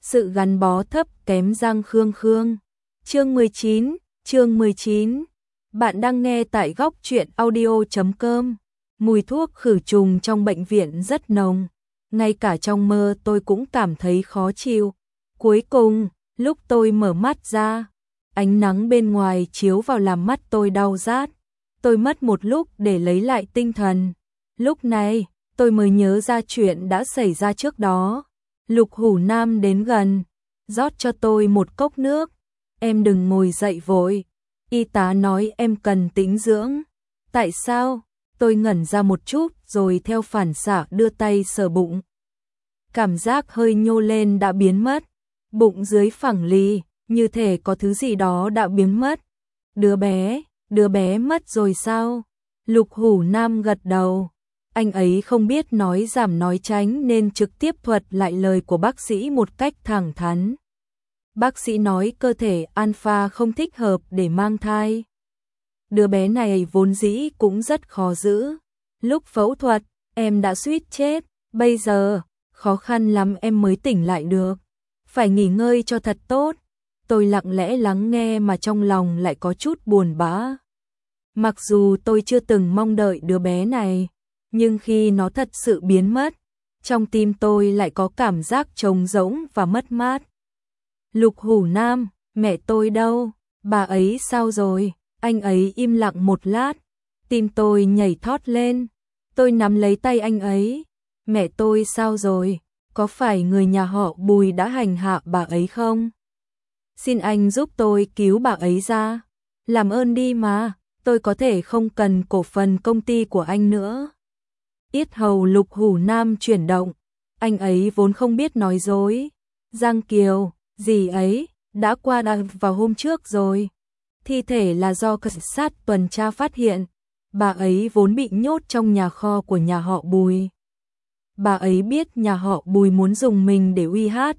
Sự gắn bó thấp kém Giang Khương Khương. Chương 19. Bạn đang nghe tại góc truyện audio.com. Mùi thuốc khử trùng trong bệnh viện rất nồng, ngay cả trong mơ tôi cũng cảm thấy khó chịu. Cuối cùng, lúc tôi mở mắt ra, ánh nắng bên ngoài chiếu vào làm mắt tôi đau rát. Tôi mất một lúc để lấy lại tinh thần. Lúc này, tôi mới nhớ ra chuyện đã xảy ra trước đó. Lục Hủ Nam đến gần, rót cho tôi một cốc nước. Em đừng ngồi dậy vội. Y tá nói em cần tĩnh dưỡng. Tại sao? Tôi ngẩn ra một chút rồi theo phản xạ đưa tay sờ bụng. Cảm giác hơi nhô lên đã biến mất. Bụng dưới phẳng lì, như thể có thứ gì đó đã biến mất. Đứa bé mất rồi sao? Lục Hủ Nam gật đầu. Anh ấy không biết nói giảm nói tránh nên trực tiếp thuật lại lời của bác sĩ một cách thẳng thắn. Bác sĩ nói cơ thể alpha không thích hợp để mang thai. Đứa bé này vốn dĩ cũng rất khó giữ. Lúc phẫu thuật, em đã suýt chết. Bây giờ, khó khăn lắm em mới tỉnh lại được. Phải nghỉ ngơi cho thật tốt. Tôi lặng lẽ lắng nghe mà trong lòng lại có chút buồn bã. Mặc dù tôi chưa từng mong đợi đứa bé này, nhưng khi nó thật sự biến mất, trong tim tôi lại có cảm giác trống rỗng và mất mát. Lục Hủ Nam, mẹ tôi đâu? Bà ấy sao rồi? Anh ấy im lặng một lát, tim tôi nhảy thót lên. Tôi nắm lấy tay anh ấy. Mẹ tôi sao rồi? Có phải người nhà họ Bùi đã hành hạ bà ấy không? Xin anh giúp tôi cứu bà ấy ra. Làm ơn đi mà, tôi có thể không cần cổ phần công ty của anh nữa. Yết hầu Lục Hủ Nam chuyển động. Anh ấy vốn không biết nói dối. Giang Kiều, dì ấy, đã qua vào hôm trước rồi. Thi thể là do cảnh sát tuần tra phát hiện. Bà ấy vốn bị nhốt trong nhà kho của nhà họ Bùi. Bà ấy biết nhà họ Bùi muốn dùng mình để uy hát,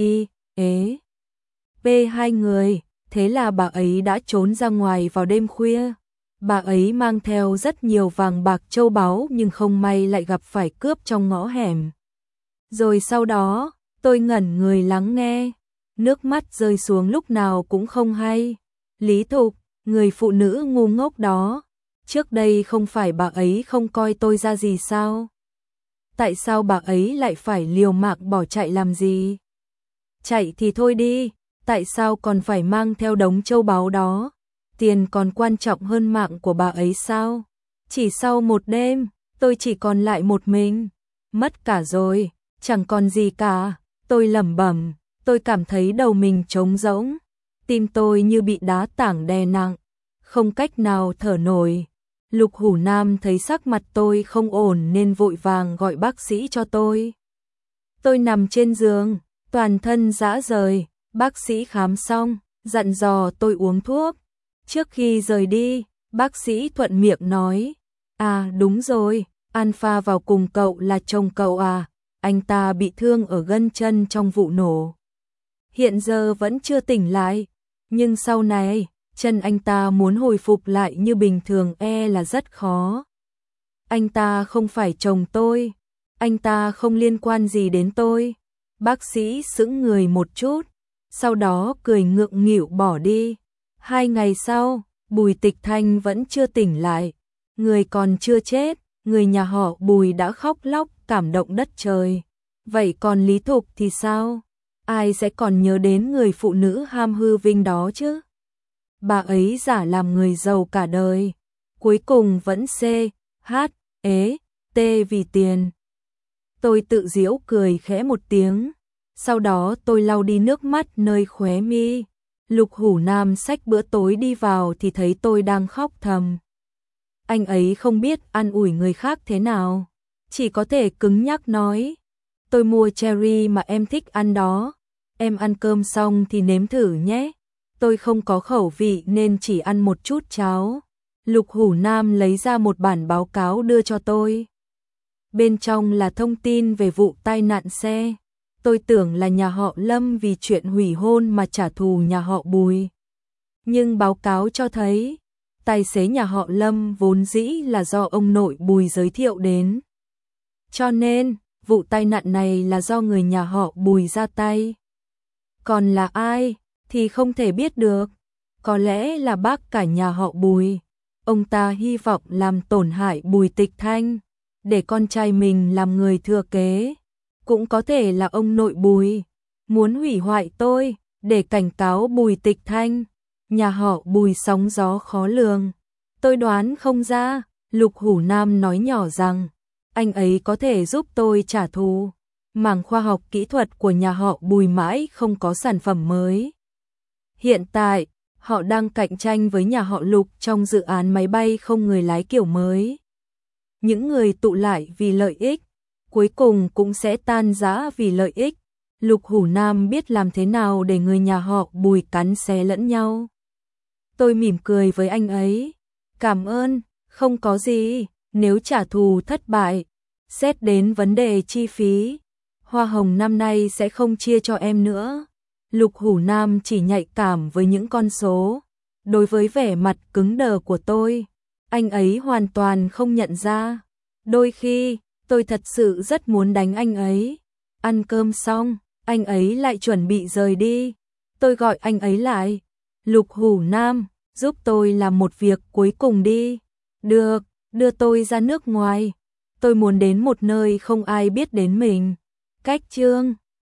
hai người, thế là bà ấy đã trốn ra ngoài vào đêm khuya. Bà ấy mang theo rất nhiều vàng bạc châu báu nhưng không may lại gặp phải cướp trong ngõ hẻm. Rồi sau đó, tôi ngẩn người lắng nghe, nước mắt rơi xuống lúc nào cũng không hay. Lý Thục, người phụ nữ ngu ngốc đó, trước đây không phải bà ấy không coi tôi ra gì sao? Tại sao bà ấy lại phải liều mạng bỏ chạy làm gì? Chạy thì thôi đi, tại sao còn phải mang theo đống châu báu đó? Tiền còn quan trọng hơn mạng của bà ấy sao? Chỉ sau một đêm, tôi chỉ còn lại một mình. Mất cả rồi, chẳng còn gì cả. Tôi lẩm bẩm, tôi cảm thấy đầu mình trống rỗng. Tim tôi như bị đá tảng đè nặng, không cách nào thở nổi. Lục Hủ Nam thấy sắc mặt tôi không ổn nên vội vàng gọi bác sĩ cho tôi. Tôi nằm trên giường, toàn thân rã rời. Bác sĩ khám xong, dặn dò tôi uống thuốc. Trước khi rời đi, bác sĩ thuận miệng nói, à đúng rồi, Alpha vào cùng cậu là chồng cậu à, anh ta bị thương ở gân chân trong vụ nổ. Hiện giờ vẫn chưa tỉnh lại, nhưng sau này, chân anh ta muốn hồi phục lại như bình thường là rất khó. Anh ta không phải chồng tôi, anh ta không liên quan gì đến tôi. Bác sĩ sững người một chút, sau đó cười ngượng nghịu bỏ đi. 2 ngày sau, Bùi Tịch Thanh vẫn chưa tỉnh lại. Người còn chưa chết, người nhà họ Bùi đã khóc lóc cảm động đất trời. Vậy còn Lý Thục thì sao? Ai sẽ còn nhớ đến người phụ nữ ham hư vinh đó chứ? Bà ấy giả làm người giàu cả đời, cuối cùng vẫn T vì tiền. Tôi tự giễu cười khẽ một tiếng, sau đó tôi lau đi nước mắt nơi khóe mi. Lục Hủ Nam xách bữa tối đi vào thì thấy tôi đang khóc thầm. Anh ấy không biết ăn ủi người khác thế nào, chỉ có thể cứng nhắc nói, tôi mua cherry mà em thích ăn đó, em ăn cơm xong thì nếm thử nhé. Tôi không có khẩu vị nên chỉ ăn một chút cháo. Lục Hủ Nam lấy ra một bản báo cáo đưa cho tôi. Bên trong là thông tin về vụ tai nạn xe. Tôi tưởng là nhà họ Lâm vì chuyện hủy hôn mà trả thù nhà họ Bùi. Nhưng báo cáo cho thấy, tài xế nhà họ Lâm vốn dĩ là do ông nội Bùi giới thiệu đến. Cho nên, vụ tai nạn này là do người nhà họ Bùi ra tay. Còn là ai thì không thể biết được. Có lẽ là bác cả nhà họ Bùi. Ông ta hy vọng làm tổn hại Bùi Tịch Thanh, để con trai mình làm người thừa kế. Cũng có thể là ông nội Bùi muốn hủy hoại tôi, để cảnh cáo Bùi Tịch Thanh. Nhà họ Bùi sóng gió khó lường. Tôi đoán không ra. Lục Hủ Nam nói nhỏ rằng anh ấy có thể giúp tôi trả thù. Mảng khoa học kỹ thuật của nhà họ Bùi mãi không có sản phẩm mới. Hiện tại, họ đang cạnh tranh với nhà họ Lục trong dự án máy bay không người lái kiểu mới. Những người tụ lại vì lợi ích, cuối cùng cũng sẽ tan rã vì lợi ích. Lục Hủ Nam biết làm thế nào để người nhà họ Bùi cắn xé lẫn nhau. Tôi mỉm cười với anh ấy. Cảm ơn, không có gì, nếu trả thù thất bại, xét đến vấn đề chi phí, hoa hồng năm nay sẽ không chia cho em nữa. Lục Hủ Nam chỉ nhạy cảm với những con số. Đối với vẻ mặt cứng đờ của tôi, anh ấy hoàn toàn không nhận ra. Đôi khi, tôi thật sự rất muốn đánh anh ấy. Ăn cơm xong, anh ấy lại chuẩn bị rời đi. Tôi gọi anh ấy lại. Lục Hủ Nam, giúp tôi làm một việc cuối cùng đi. Được, đưa tôi ra nước ngoài. Tôi muốn đến một nơi không ai biết đến mình. Cách chương